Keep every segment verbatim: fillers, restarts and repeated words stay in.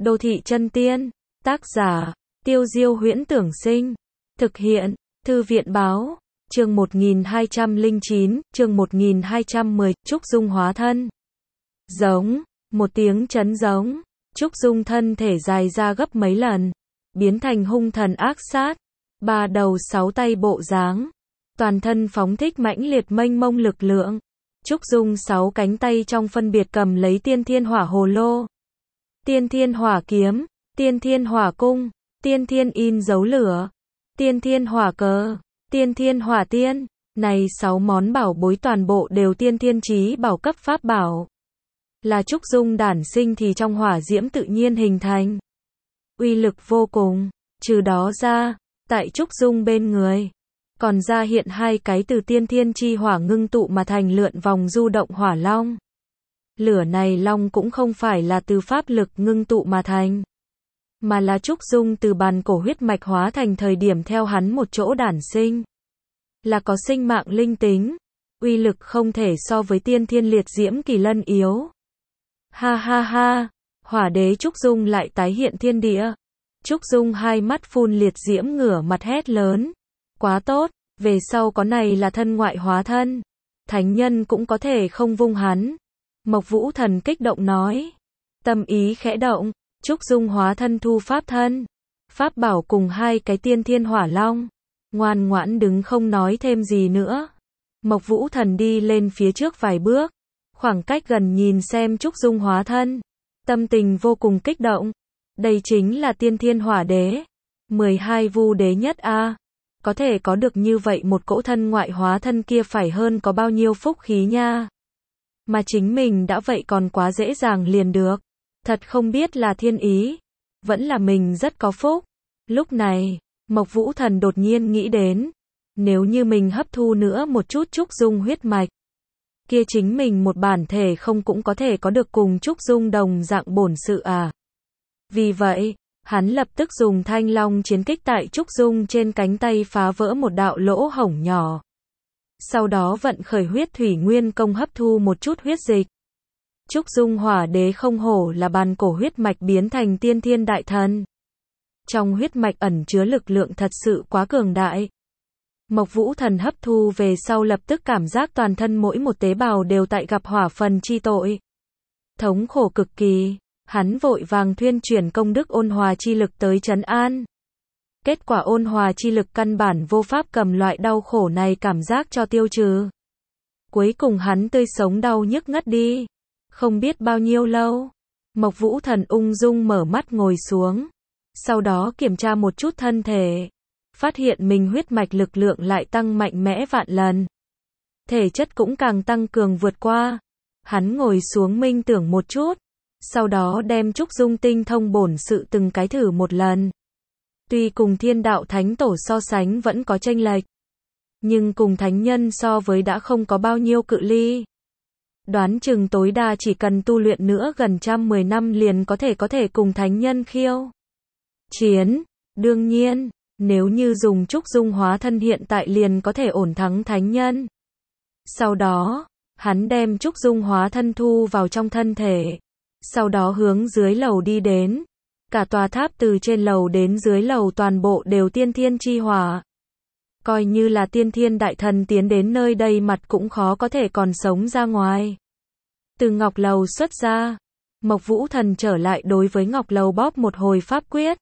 Đô thị chân tiên, tác giả, Tiêu Diêu Huyễn Tưởng Sinh, thực hiện, Thư viện Báo, chương một nghìn hai trăm lẻ chín, chương một nghìn hai trăm mười, Trúc Dung hóa thân. Giống, một tiếng chấn giống, Trúc Dung thân thể dài ra gấp mấy lần, biến thành hung thần ác sát, ba đầu sáu tay bộ dáng, toàn thân phóng thích mãnh liệt mênh mông lực lượng. Trúc Dung sáu cánh tay trong phân biệt cầm lấy tiên thiên hỏa hồ lô, tiên thiên hỏa kiếm, tiên thiên hỏa cung, tiên thiên in dấu lửa, tiên thiên hỏa cờ, tiên thiên hỏa tiên. Này sáu món bảo bối toàn bộ đều tiên thiên chí bảo cấp pháp bảo. Là Trúc Dung đản sinh thì trong hỏa diễm tự nhiên hình thành. Uy lực vô cùng. Trừ đó ra, tại Trúc Dung bên người, còn ra hiện hai cái từ tiên thiên chi hỏa ngưng tụ mà thành lượn vòng du động hỏa long. Lửa này long cũng không phải là từ pháp lực ngưng tụ mà thành, mà là Trúc Dung từ bàn cổ huyết mạch hóa thành thời điểm theo hắn một chỗ đản sinh. Là có sinh mạng linh tính, uy lực không thể so với tiên thiên liệt diễm kỳ lân yếu. Ha ha ha, hỏa đế Trúc Dung lại tái hiện thiên địa. Trúc Dung hai mắt phun liệt diễm ngửa mặt hét lớn. Quá tốt, về sau có này là thân ngoại hóa thân. Thánh nhân cũng có thể không vung hắn. Mộc Vũ Thần kích động nói. Tâm ý khẽ động, Trúc Dung hóa thân thu pháp thân. Pháp bảo cùng hai cái tiên thiên hỏa long. Ngoan ngoãn đứng không nói thêm gì nữa. Mộc Vũ Thần đi lên phía trước vài bước. Khoảng cách gần nhìn xem Trúc Dung hóa thân. Tâm tình vô cùng kích động. Đây chính là tiên thiên hỏa đế. mười hai vu đế nhất a. Có thể có được như vậy một cỗ thân ngoại hóa thân kia phải hơn có bao nhiêu phúc khí nha. Mà chính mình đã vậy còn quá dễ dàng liền được. Thật không biết là thiên ý. Vẫn là mình rất có phúc. Lúc này, Mộc Vũ Thần đột nhiên nghĩ đến. Nếu như mình hấp thu nữa một chút Trúc Dung huyết mạch. Kia chính mình một bản thể không cũng có thể có được cùng Trúc Dung đồng dạng bổn sự à. Vì vậy, hắn lập tức dùng thanh long chiến kích tại Trúc Dung trên cánh tay phá vỡ một đạo lỗ hổng nhỏ. Sau đó vận khởi huyết thủy nguyên công hấp thu một chút huyết dịch. Trúc Dung hỏa đế không hổ là bàn cổ huyết mạch biến thành tiên thiên đại thần. Trong huyết mạch ẩn chứa lực lượng thật sự quá cường đại. Mộc Vũ Thần hấp thu về sau lập tức cảm giác toàn thân mỗi một tế bào đều tại gặp hỏa phần chi tội. Thống khổ cực kỳ, hắn vội vàng thuyên chuyển công đức ôn hòa chi lực tới trấn an. Kết quả ôn hòa chi lực căn bản vô pháp cầm loại đau khổ này cảm giác cho tiêu trừ. Cuối cùng hắn tươi sống đau nhức ngất đi. Không biết bao nhiêu lâu, Mộc Vũ Thần ung dung mở mắt ngồi xuống. Sau đó kiểm tra một chút thân thể. Phát hiện mình huyết mạch lực lượng lại tăng mạnh mẽ vạn lần. Thể chất cũng càng tăng cường vượt qua. Hắn ngồi xuống minh tưởng một chút. Sau đó đem Trúc Dung tinh thông bổn sự từng cái thử một lần. Tuy cùng thiên đạo thánh tổ so sánh vẫn có chênh lệch. Nhưng cùng thánh nhân so với đã không có bao nhiêu cự ly. Đoán chừng tối đa chỉ cần tu luyện nữa gần trăm mười năm liền có thể có thể cùng thánh nhân khiêu chiến. Đương nhiên, nếu như dùng Trúc Dung hóa thân hiện tại liền có thể ổn thắng thánh nhân. Sau đó, hắn đem Trúc Dung hóa thân thu vào trong thân thể. Sau đó hướng dưới lầu đi đến. Cả tòa tháp từ trên lầu đến dưới lầu toàn bộ đều tiên thiên chi hỏa. Coi như là tiên thiên đại thần tiến đến nơi đây mặt cũng khó có thể còn sống ra ngoài. Từ ngọc lầu xuất ra, Mộc Vũ Thần trở lại đối với ngọc lầu bóp một hồi pháp quyết.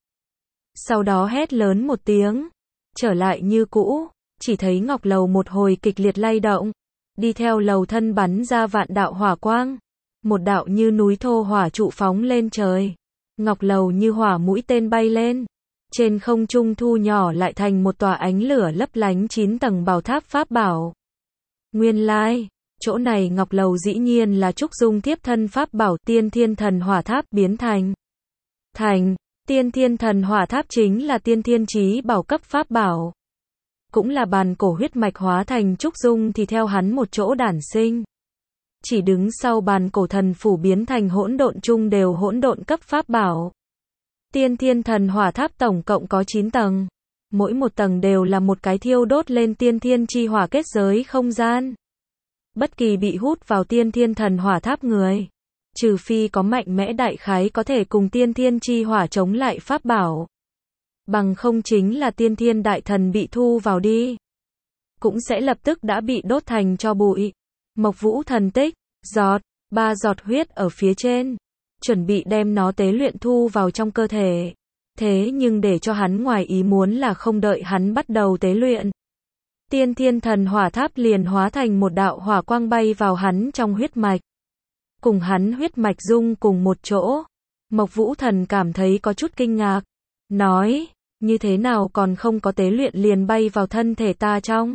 Sau đó hét lớn một tiếng, trở lại như cũ, chỉ thấy ngọc lầu một hồi kịch liệt lay động, đi theo lầu thân bắn ra vạn đạo hỏa quang, một đạo như núi thô hỏa trụ phóng lên trời, ngọc lầu như hỏa mũi tên bay lên, trên không trung thu nhỏ lại thành một tòa ánh lửa lấp lánh chín tầng bảo tháp pháp bảo. Nguyên lai, chỗ này ngọc lầu dĩ nhiên là Trúc Dung tiếp thân pháp bảo tiên thiên thần hỏa tháp biến thành. Thành Tiên thiên thần hỏa tháp chính là tiên thiên chí bảo cấp pháp bảo. Cũng là bàn cổ huyết mạch hóa thành Trúc Dung thì theo hắn một chỗ đản sinh. Chỉ đứng sau bàn cổ thần phủ biến thành hỗn độn chung đều hỗn độn cấp pháp bảo. Tiên thiên thần hỏa tháp tổng cộng có chín tầng. Mỗi một tầng đều là một cái thiêu đốt lên tiên thiên chi hỏa kết giới không gian. Bất kỳ bị hút vào tiên thiên thần hỏa tháp người, Trừ phi có mạnh mẽ đại khái có thể cùng tiên thiên chi hỏa chống lại pháp bảo. Bằng không chính là tiên thiên đại thần bị thu vào đi. Cũng sẽ lập tức đã bị đốt thành cho bụi. Mộc Vũ thần tích, giọt, ba giọt huyết ở phía trên. Chuẩn bị đem nó tế luyện thu vào trong cơ thể. Thế nhưng để cho hắn ngoài ý muốn là không đợi hắn bắt đầu tế luyện. Tiên thiên thần hỏa tháp liền hóa thành một đạo hỏa quang bay vào hắn trong huyết mạch. Cùng hắn huyết mạch dung cùng một chỗ. Mộc Vũ thần cảm thấy có chút kinh ngạc. Nói, như thế nào còn không có tế luyện liền bay vào thân thể ta trong.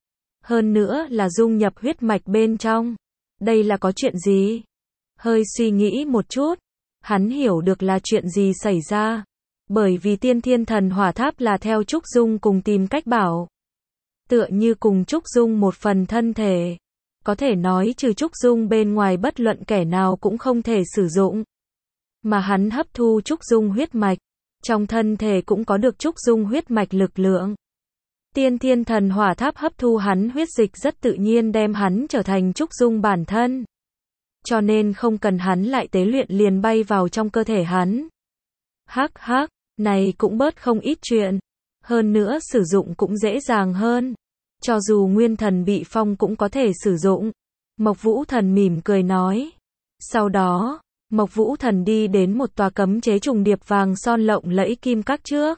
Hơn nữa là dung nhập huyết mạch bên trong. Đây là có chuyện gì? Hơi suy nghĩ một chút. Hắn hiểu được là chuyện gì xảy ra. Bởi vì tiên thiên thần hỏa tháp là theo Trúc Dung cùng tìm cách bảo. Tựa như cùng Trúc Dung một phần thân thể. Có thể nói trừ Trúc Dung bên ngoài bất luận kẻ nào cũng không thể sử dụng. Mà hắn hấp thu Trúc Dung huyết mạch. Trong thân thể cũng có được Trúc Dung huyết mạch lực lượng. Tiên thiên thần hỏa tháp hấp thu hắn huyết dịch rất tự nhiên đem hắn trở thành Trúc Dung bản thân. Cho nên không cần hắn lại tế luyện liền bay vào trong cơ thể hắn. Hắc hắc, này cũng bớt không ít chuyện. Hơn nữa sử dụng cũng dễ dàng hơn. Cho dù nguyên thần bị phong cũng có thể sử dụng. Mộc Vũ thần mỉm cười nói. Sau đó, Mộc Vũ thần đi đến một tòa cấm chế trùng điệp vàng son lộng lẫy kim các trước.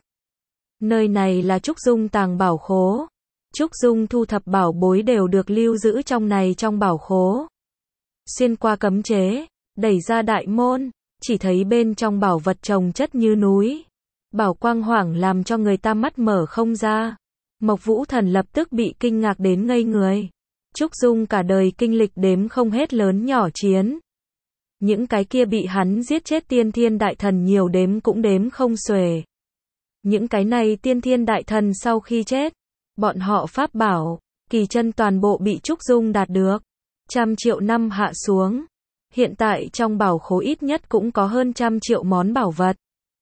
Nơi này là Trúc Dung tàng bảo khố. Trúc Dung thu thập bảo bối đều được lưu giữ trong này trong bảo khố. Xuyên qua cấm chế, đẩy ra đại môn, chỉ thấy bên trong bảo vật chồng chất như núi. Bảo quang hoảng làm cho người ta mắt mở không ra. Mộc Vũ thần lập tức bị kinh ngạc đến ngây người. Trúc Dung cả đời kinh lịch đếm không hết lớn nhỏ chiến. Những cái kia bị hắn giết chết tiên thiên đại thần nhiều đếm cũng đếm không xuể. Những cái này tiên thiên đại thần sau khi chết, bọn họ pháp bảo, kỳ chân toàn bộ bị Trúc Dung đạt được. Trăm triệu năm hạ xuống. Hiện tại trong bảo khố ít nhất cũng có hơn trăm triệu món bảo vật.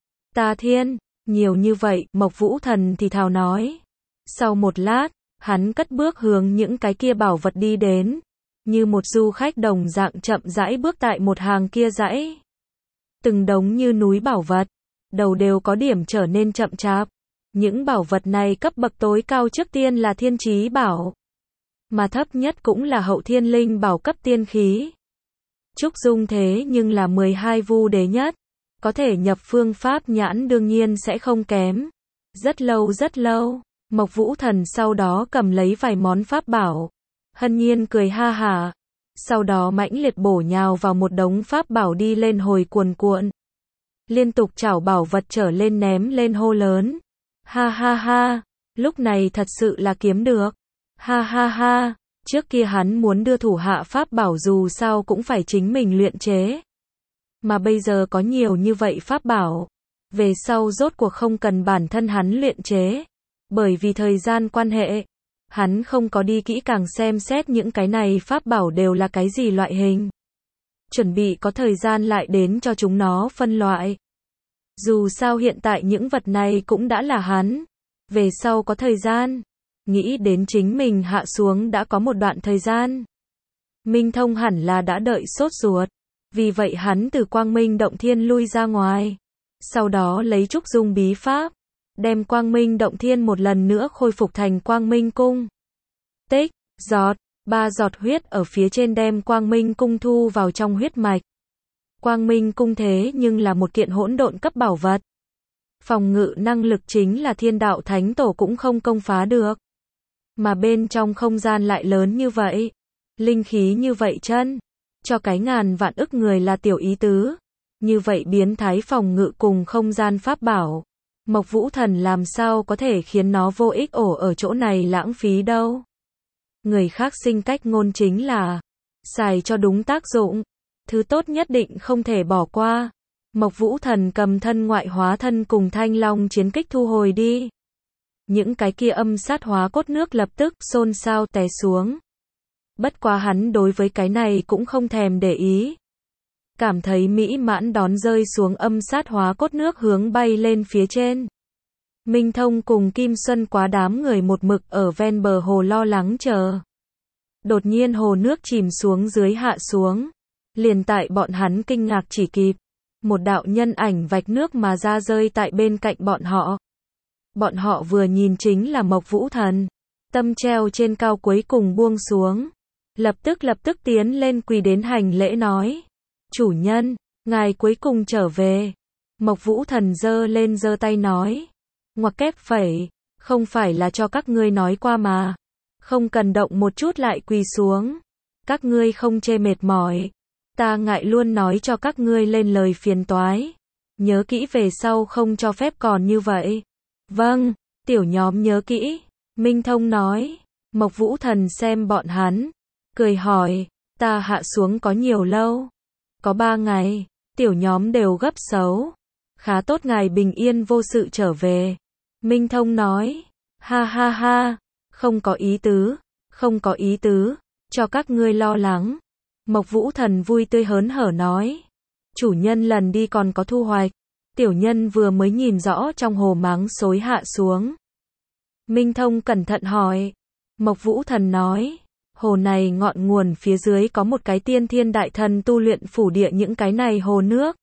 Ta thiên, nhiều như vậy, Mộc Vũ thần thì thào nói. Sau một lát, hắn cất bước hướng những cái kia bảo vật đi đến. Như một du khách đồng dạng chậm rãi bước tại một hàng kia dãy. Từng đống như núi bảo vật. Đầu đều có điểm trở nên chậm chạp. Những bảo vật này cấp bậc tối cao trước tiên là thiên chí bảo. Mà thấp nhất cũng là hậu thiên linh bảo cấp tiên khí. Trúc Dung thế nhưng là mười hai vu đế nhất. Có thể nhập phương pháp nhãn đương nhiên sẽ không kém. Rất lâu rất lâu, Mộc Vũ thần sau đó cầm lấy vài món pháp bảo. Hân nhiên cười ha hả. Sau đó mãnh liệt bổ nhào vào một đống pháp bảo đi lên hồi cuồn cuộn. Liên tục chảo bảo vật trở lên ném lên hô lớn. Ha ha ha, lúc này thật sự là kiếm được. Ha ha ha, trước kia hắn muốn đưa thủ hạ pháp bảo dù sao cũng phải chính mình luyện chế. Mà bây giờ có nhiều như vậy pháp bảo. Về sau rốt cuộc không cần bản thân hắn luyện chế. Bởi vì thời gian quan hệ. Hắn không có đi kỹ càng xem xét những cái này pháp bảo đều là cái gì loại hình. Chuẩn bị có thời gian lại đến cho chúng nó phân loại. Dù sao hiện tại những vật này cũng đã là hắn. Về sau có thời gian. Nghĩ đến chính mình hạ xuống đã có một đoạn thời gian. Minh Thông hẳn là đã đợi sốt ruột. Vì vậy hắn từ Quang Minh Động Thiên lui ra ngoài. Sau đó lấy Trúc Dung bí pháp. Đem Quang Minh Động Thiên một lần nữa khôi phục thành Quang Minh Cung. Tích, giọt, ba giọt huyết ở phía trên đem Quang Minh Cung thu vào trong huyết mạch. Quang Minh Cung thế nhưng là một kiện hỗn độn cấp bảo vật. Phòng ngự năng lực chính là Thiên Đạo Thánh Tổ cũng không công phá được. Mà bên trong không gian lại lớn như vậy. Linh khí như vậy chân. Cho cái ngàn vạn ức người là tiểu ý tứ. Như vậy biến thái phòng ngự cùng không gian pháp bảo. Mộc Vũ thần làm sao có thể khiến nó vô ích ổ ở chỗ này lãng phí đâu. Người khác sinh cách ngôn chính là xài cho đúng tác dụng. Thứ tốt nhất định không thể bỏ qua. Mộc Vũ thần cầm thân ngoại hóa thân cùng Thanh Long chiến kích thu hồi đi. Những cái kia âm sát hóa cốt nước lập tức xôn xao té xuống. Bất quá hắn đối với cái này cũng không thèm để ý. Cảm thấy mỹ mãn đón rơi xuống âm sát hóa cốt nước hướng bay lên phía trên. Minh Thông cùng Kim Xuân quá đám người một mực ở ven bờ hồ lo lắng chờ. Đột nhiên hồ nước chìm xuống dưới hạ xuống. Liền tại bọn hắn kinh ngạc chỉ kịp, một đạo nhân ảnh vạch nước mà ra rơi tại bên cạnh bọn họ. Bọn họ vừa nhìn chính là Mộc Vũ Thần, tâm treo trên cao cuối cùng buông xuống. Lập tức lập tức tiến lên quỳ đến hành lễ nói. Chủ nhân, ngài cuối cùng trở về. Mộc Vũ Thần giơ lên giơ tay nói. Ngoặc kép phẩy, không phải là cho các ngươi nói qua mà. Không cần động một chút lại quỳ xuống. Các ngươi không chê mệt mỏi. Ta ngại luôn nói cho các ngươi lên lời phiền toái. Nhớ kỹ về sau không cho phép còn như vậy. Vâng, tiểu nhóm nhớ kỹ. Minh Thông nói. Mộc Vũ Thần xem bọn hắn, cười hỏi, ta hạ xuống có nhiều lâu? Có ba ngày, tiểu nhóm đều gấp xấu. Khá tốt ngài bình yên vô sự trở về. Minh Thông nói, ha ha ha, không có ý tứ, không có ý tứ, cho các ngươi lo lắng. Mộc Vũ Thần vui tươi hớn hở nói, chủ nhân lần đi còn có thu hoạch. Tiểu nhân vừa mới nhìn rõ trong hồ máng xối hạ xuống. Minh Thông cẩn thận hỏi. Mộc Vũ Thần nói, hồ này ngọn nguồn phía dưới có một cái tiên thiên đại thần tu luyện phủ địa, những cái này hồ nước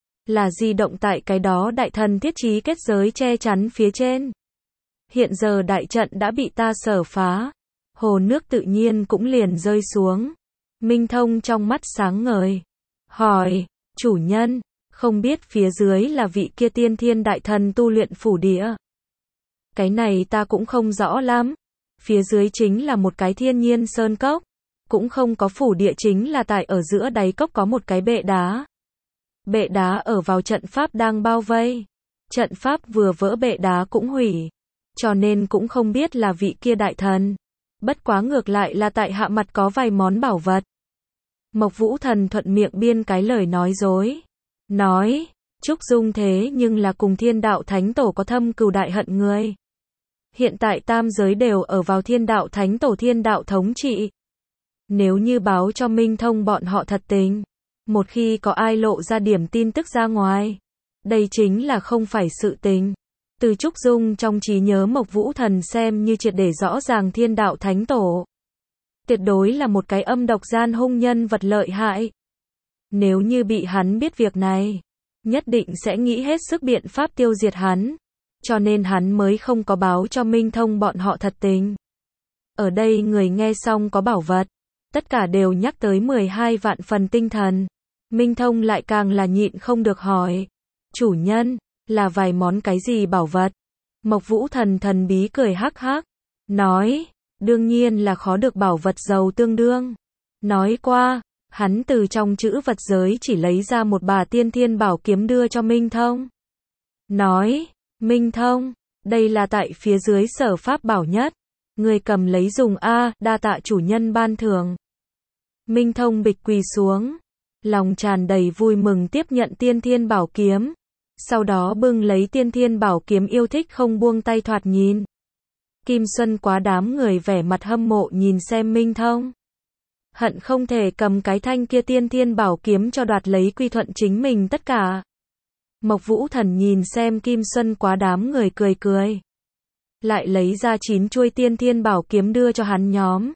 là di động tại cái đó đại thần thiết trí kết giới che chắn phía trên. Hiện giờ đại trận đã bị ta sở phá, hồ nước tự nhiên cũng liền rơi xuống. Minh Thông trong mắt sáng ngời, hỏi, chủ nhân, không biết phía dưới là vị kia tiên thiên đại thần tu luyện phủ địa? Cái này ta cũng không rõ lắm. Phía dưới chính là một cái thiên nhiên sơn cốc, cũng không có phủ địa, chính là tại ở giữa đáy cốc có một cái bệ đá. Bệ đá ở vào trận pháp đang bao vây. Trận pháp vừa vỡ bệ đá cũng hủy, cho nên cũng không biết là vị kia đại thần. Bất quá ngược lại là tại hạ mặt có vài món bảo vật. Mộc Vũ Thần thuận miệng biên cái lời nói dối. Nói, Trúc Dung thế nhưng là cùng Thiên Đạo Thánh Tổ có thâm cừu đại hận người. Hiện tại tam giới đều ở vào Thiên Đạo Thánh Tổ Thiên Đạo thống trị. Nếu như báo cho Minh Thông bọn họ thật tình, một khi có ai lộ ra điểm tin tức ra ngoài, đây chính là không phải sự tình. Từ Trúc Dung trong trí nhớ Mộc Vũ Thần xem như triệt để rõ ràng Thiên Đạo Thánh Tổ tuyệt đối là một cái âm độc gian hung nhân vật lợi hại. Nếu như bị hắn biết việc này, nhất định sẽ nghĩ hết sức biện pháp tiêu diệt hắn. Cho nên hắn mới không có báo cho Minh Thông bọn họ thật tình. Ở đây người nghe xong có bảo vật, tất cả đều nhắc tới mười hai vạn phần tinh thần. Minh Thông lại càng là nhịn không được hỏi. Chủ nhân, là vài món cái gì bảo vật? Mộc Vũ Thần thần bí cười hắc hắc. Nói, đương nhiên là khó được bảo vật giàu tương đương. Nói qua, hắn từ trong chữ vật giới chỉ lấy ra một bà tiên thiên bảo kiếm đưa cho Minh Thông. Nói, Minh Thông, đây là tại phía dưới sở pháp bảo nhất. Người cầm lấy dùng a, đa tạ chủ nhân ban thưởng. Minh Thông bịch quỳ xuống, lòng tràn đầy vui mừng tiếp nhận tiên thiên bảo kiếm. Sau đó bưng lấy tiên thiên bảo kiếm yêu thích không buông tay thoạt nhìn. Kim Xuân quá đám người vẻ mặt hâm mộ nhìn xem Minh Thông. Hận không thể cầm cái thanh kia tiên thiên bảo kiếm cho đoạt lấy quy thuận chính mình tất cả. Mộc Vũ Thần nhìn xem Kim Xuân quá đám người cười cười. Lại lấy ra chín chuôi tiên thiên bảo kiếm đưa cho hắn nhóm.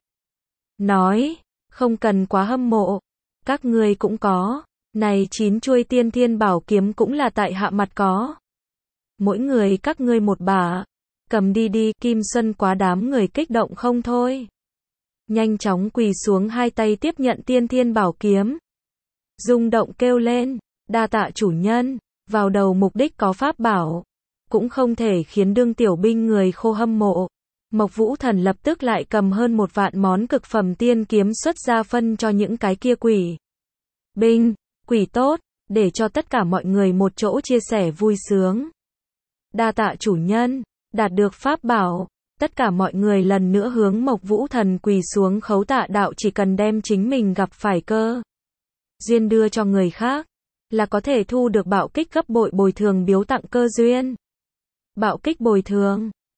Nói, không cần quá hâm mộ. Các ngươi cũng có. Này chín chuôi tiên thiên bảo kiếm cũng là tại hạ mặt có. Mỗi người các ngươi một bả. Cầm đi đi, Kim Xuân quá đám người kích động không thôi. Nhanh chóng quỳ xuống hai tay tiếp nhận tiên thiên bảo kiếm. Rung động kêu lên, đa tạ chủ nhân. Vào đầu mục đích có pháp bảo, cũng không thể khiến đương tiểu binh người khô hâm mộ. Mộc Vũ Thần lập tức lại cầm hơn một vạn món cực phẩm tiên kiếm xuất ra phân cho những cái kia quỷ binh, quỷ tốt, để cho tất cả mọi người một chỗ chia sẻ vui sướng. Đa tạ chủ nhân, đạt được pháp bảo, tất cả mọi người lần nữa hướng Mộc Vũ Thần quỳ xuống khấu tạ đạo, chỉ cần đem chính mình gặp phải cơ duyên đưa cho người khác, là có thể thu được bạo kích gấp bội bồi thường biếu tặng cơ duyên. Bạo kích bồi thường